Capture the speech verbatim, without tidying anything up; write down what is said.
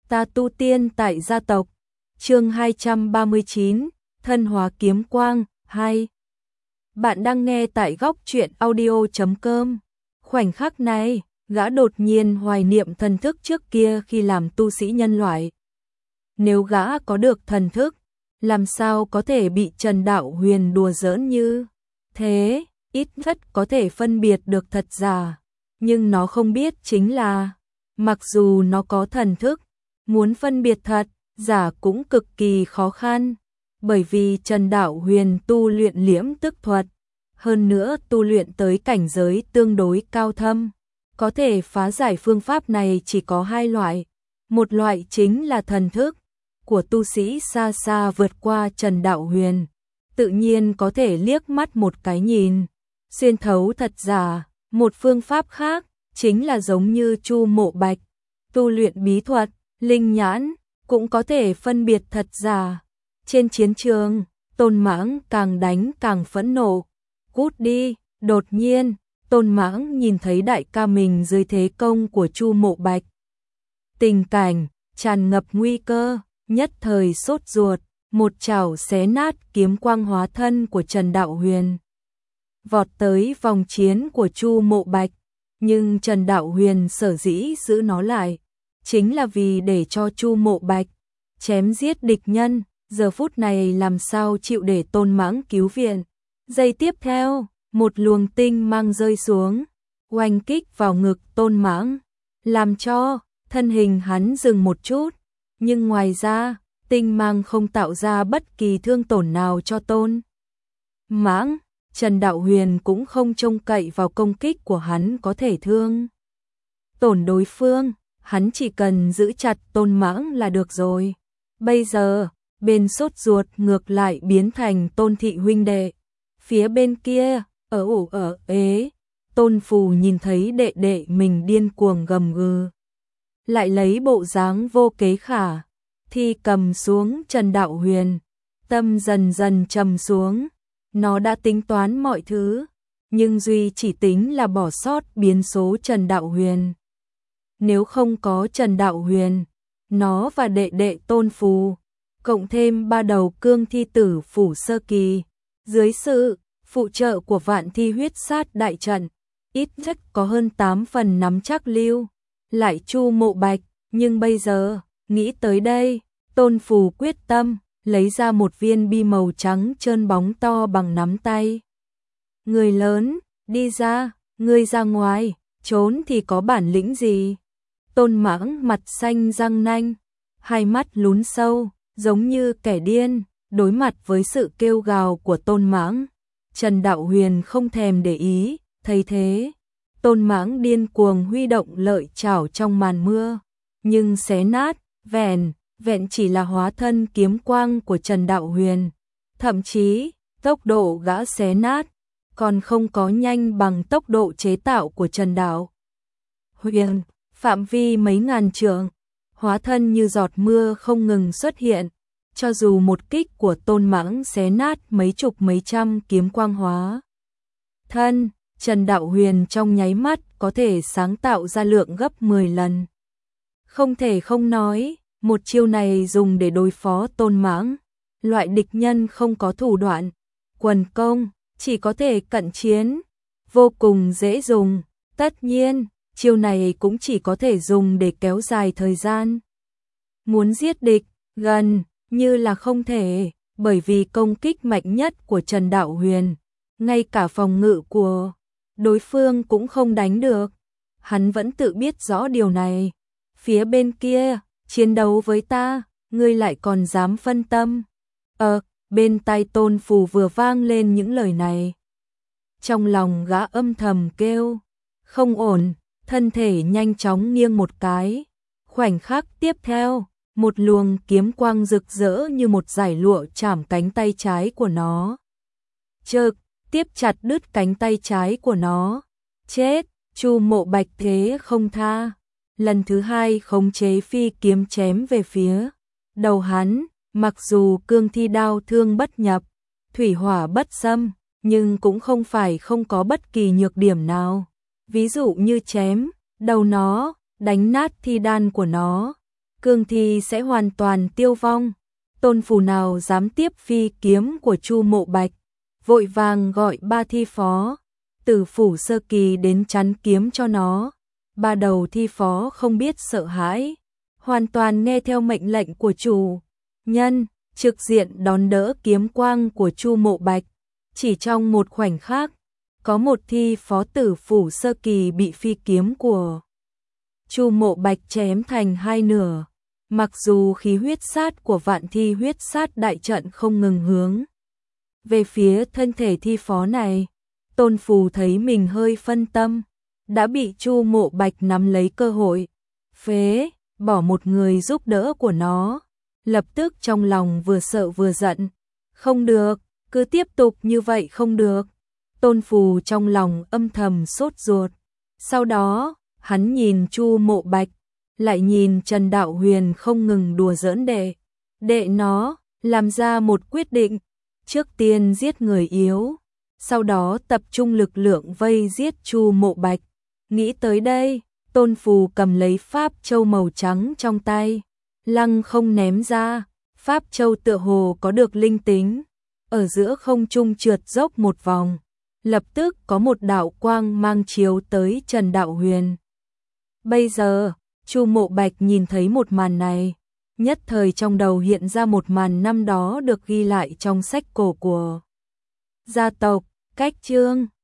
Ta tu tiên tại gia tộc. Chương hai trăm ba mươi chín, thân hóa kiếm quang, hai. Bạn đang nghe tại góc truyện audio chấm com. Khoảnh khắc này, gã đột nhiên hoài niệm thần thức trước kia khi làm tu sĩ nhân loại. Nếu gã có được thần thức, làm sao có thể bị Trần Đạo Huyền đùa giỡn như thế, ít nhất có thể phân biệt được thật giả. Nhưng nó không biết chính là, mặc dù nó có thần thức, muốn phân biệt thật, giả cũng cực kỳ khó khăn, bởi vì Trần Đạo Huyền tu luyện liễm tức thuật, hơn nữa tu luyện tới cảnh giới tương đối cao thâm. Có thể phá giải phương pháp này chỉ có hai loại, một loại chính là thần thức của tu sĩ xa xa vượt qua Trần Đạo Huyền, tự nhiên có thể liếc mắt một cái nhìn, xuyên thấu thật giả. Một phương pháp khác chính là giống như Chu Mộ Bạch, tu luyện bí thuật, linh nhãn, cũng có thể phân biệt thật giả. Trên chiến trường, Tôn Mãng càng đánh càng phẫn nộ. Cút đi, đột nhiên, Tôn Mãng nhìn thấy đại ca mình dưới thế công của Chu Mộ Bạch. Tình cảnh, tràn ngập nguy cơ, nhất thời sốt ruột, một chảo xé nát kiếm quang hóa thân của Trần Đạo Huyền. Vọt tới vòng chiến của Chu Mộ Bạch, nhưng Trần Đạo Huyền sở dĩ giữ nó lại, chính là vì để cho Chu Mộ Bạch chém giết địch nhân, giờ phút này làm sao chịu để Tôn Mãng cứu viện. Giây tiếp theo, một luồng tinh mang rơi xuống, oanh kích vào ngực Tôn Mãng, làm cho thân hình hắn dừng một chút, nhưng ngoài ra, tinh mang không tạo ra bất kỳ thương tổn nào cho Tôn Mãng. Trần Đạo Huyền cũng không trông cậy vào công kích của hắn có thể thương tổn đối phương, hắn chỉ cần giữ chặt Tôn Mãng là được rồi. Bây giờ, bên sốt ruột ngược lại biến thành Tôn thị huynh đệ. Phía bên kia, ở ủ ở ế, Tôn Phù nhìn thấy đệ đệ mình điên cuồng gầm gừ, lại lấy bộ dáng vô kế khả thi cầm xuống Trần Đạo Huyền, tâm dần dần trầm xuống. Nó đã tính toán mọi thứ, nhưng duy chỉ tính là bỏ sót biến số Trần Đạo Huyền. Nếu không có Trần Đạo Huyền, nó và đệ đệ Tôn Phù, cộng thêm ba đầu cương thi tử phủ sơ kỳ, dưới sự phụ trợ của vạn thi huyết sát đại trận, ít nhất có hơn tám phần nắm chắc lưu lại Chu Mộ Bạch. Nhưng bây giờ, nghĩ tới đây, Tôn Phù quyết tâm lấy ra một viên bi màu trắng trơn bóng to bằng nắm tay. Người lớn, đi ra, ngươi ra ngoài, trốn thì có bản lĩnh gì? Tôn Mãng mặt xanh răng nanh, hai mắt lún sâu, giống như kẻ điên, đối mặt với sự kêu gào của Tôn Mãng. Trần Đạo Huyền không thèm để ý, thấy thế, Tôn Mãng điên cuồng huy động lợi chảo trong màn mưa, nhưng xé nát, vẹn vẹn chỉ là hóa thân kiếm quang của Trần Đạo Huyền, thậm chí tốc độ gã xé nát còn không có nhanh bằng tốc độ chế tạo của Trần Đạo Huyền. Phạm vi mấy ngàn trượng, hóa thân như giọt mưa không ngừng xuất hiện, cho dù một kích của Tôn Mãng xé nát mấy chục mấy trăm kiếm quang hóa thân, Trần Đạo Huyền trong nháy mắt có thể sáng tạo ra lượng gấp mười lần. Không thể không nói, một chiêu này dùng để đối phó Tôn Mãng, loại địch nhân không có thủ đoạn, quần công, chỉ có thể cận chiến, vô cùng dễ dùng. Tất nhiên, chiêu này cũng chỉ có thể dùng để kéo dài thời gian. Muốn giết địch, gần như là không thể, bởi vì công kích mạnh nhất của Trần Đạo Huyền, ngay cả phòng ngự của đối phương cũng không đánh được. Hắn vẫn tự biết rõ điều này. Phía bên kia, chiến đấu với ta, ngươi lại còn dám phân tâm. Ờ, bên tai Tôn Phù vừa vang lên những lời này. Trong lòng gã âm thầm kêu, không ổn, thân thể nhanh chóng nghiêng một cái. Khoảnh khắc tiếp theo, một luồng kiếm quang rực rỡ như một dải lụa chạm cánh tay trái của nó. Chợt, tiếp chặt đứt cánh tay trái của nó. Chết, Chu Mộ Bạch thế không tha. Lần thứ hai khống chế phi kiếm chém về phía đầu hắn, mặc dù cương thi đao thương bất nhập, thủy hỏa bất xâm, nhưng cũng không phải không có bất kỳ nhược điểm nào. Ví dụ như chém đầu nó, đánh nát thi đan của nó, cương thi sẽ hoàn toàn tiêu vong. Tôn Phù nào dám tiếp phi kiếm của Chu Mộ Bạch, vội vàng gọi ba thi phó, từ phủ sơ kỳ đến chắn kiếm cho nó. Ba đầu thi phó không biết sợ hãi, hoàn toàn nghe theo mệnh lệnh của chủ nhân, trực diện đón đỡ kiếm quang của Chu Mộ Bạch. Chỉ trong một khoảnh khắc, có một thi phó tử phủ sơ kỳ bị phi kiếm của Chu Mộ Bạch chém thành hai nửa. Mặc dù khí huyết sát của vạn thi huyết sát đại trận không ngừng hướng về phía thân thể thi phó này, Tôn Phù thấy mình hơi phân tâm, đã bị Chu Mộ Bạch nắm lấy cơ hội, phế bỏ một người giúp đỡ của nó. Lập tức trong lòng vừa sợ vừa giận, không được, cứ tiếp tục như vậy không được. Tôn Phù trong lòng âm thầm sốt ruột. Sau đó, hắn nhìn Chu Mộ Bạch, lại nhìn Trần Đạo Huyền không ngừng đùa giỡn đệ. Đệ nó, làm ra một quyết định, trước tiên giết người yếu, sau đó tập trung lực lượng vây giết Chu Mộ Bạch. Nghĩ tới đây, Tôn Phù cầm lấy pháp châu màu trắng trong tay, lăng không ném ra. Pháp châu tựa hồ có được linh tính, ở giữa không trung trượt dốc một vòng, lập tức có một đạo quang mang chiếu tới Trần Đạo Huyền. Bây giờ, Chu Mộ Bạch nhìn thấy một màn này, nhất thời trong đầu hiện ra một màn năm đó được ghi lại trong sách cổ của gia tộc. Cách chương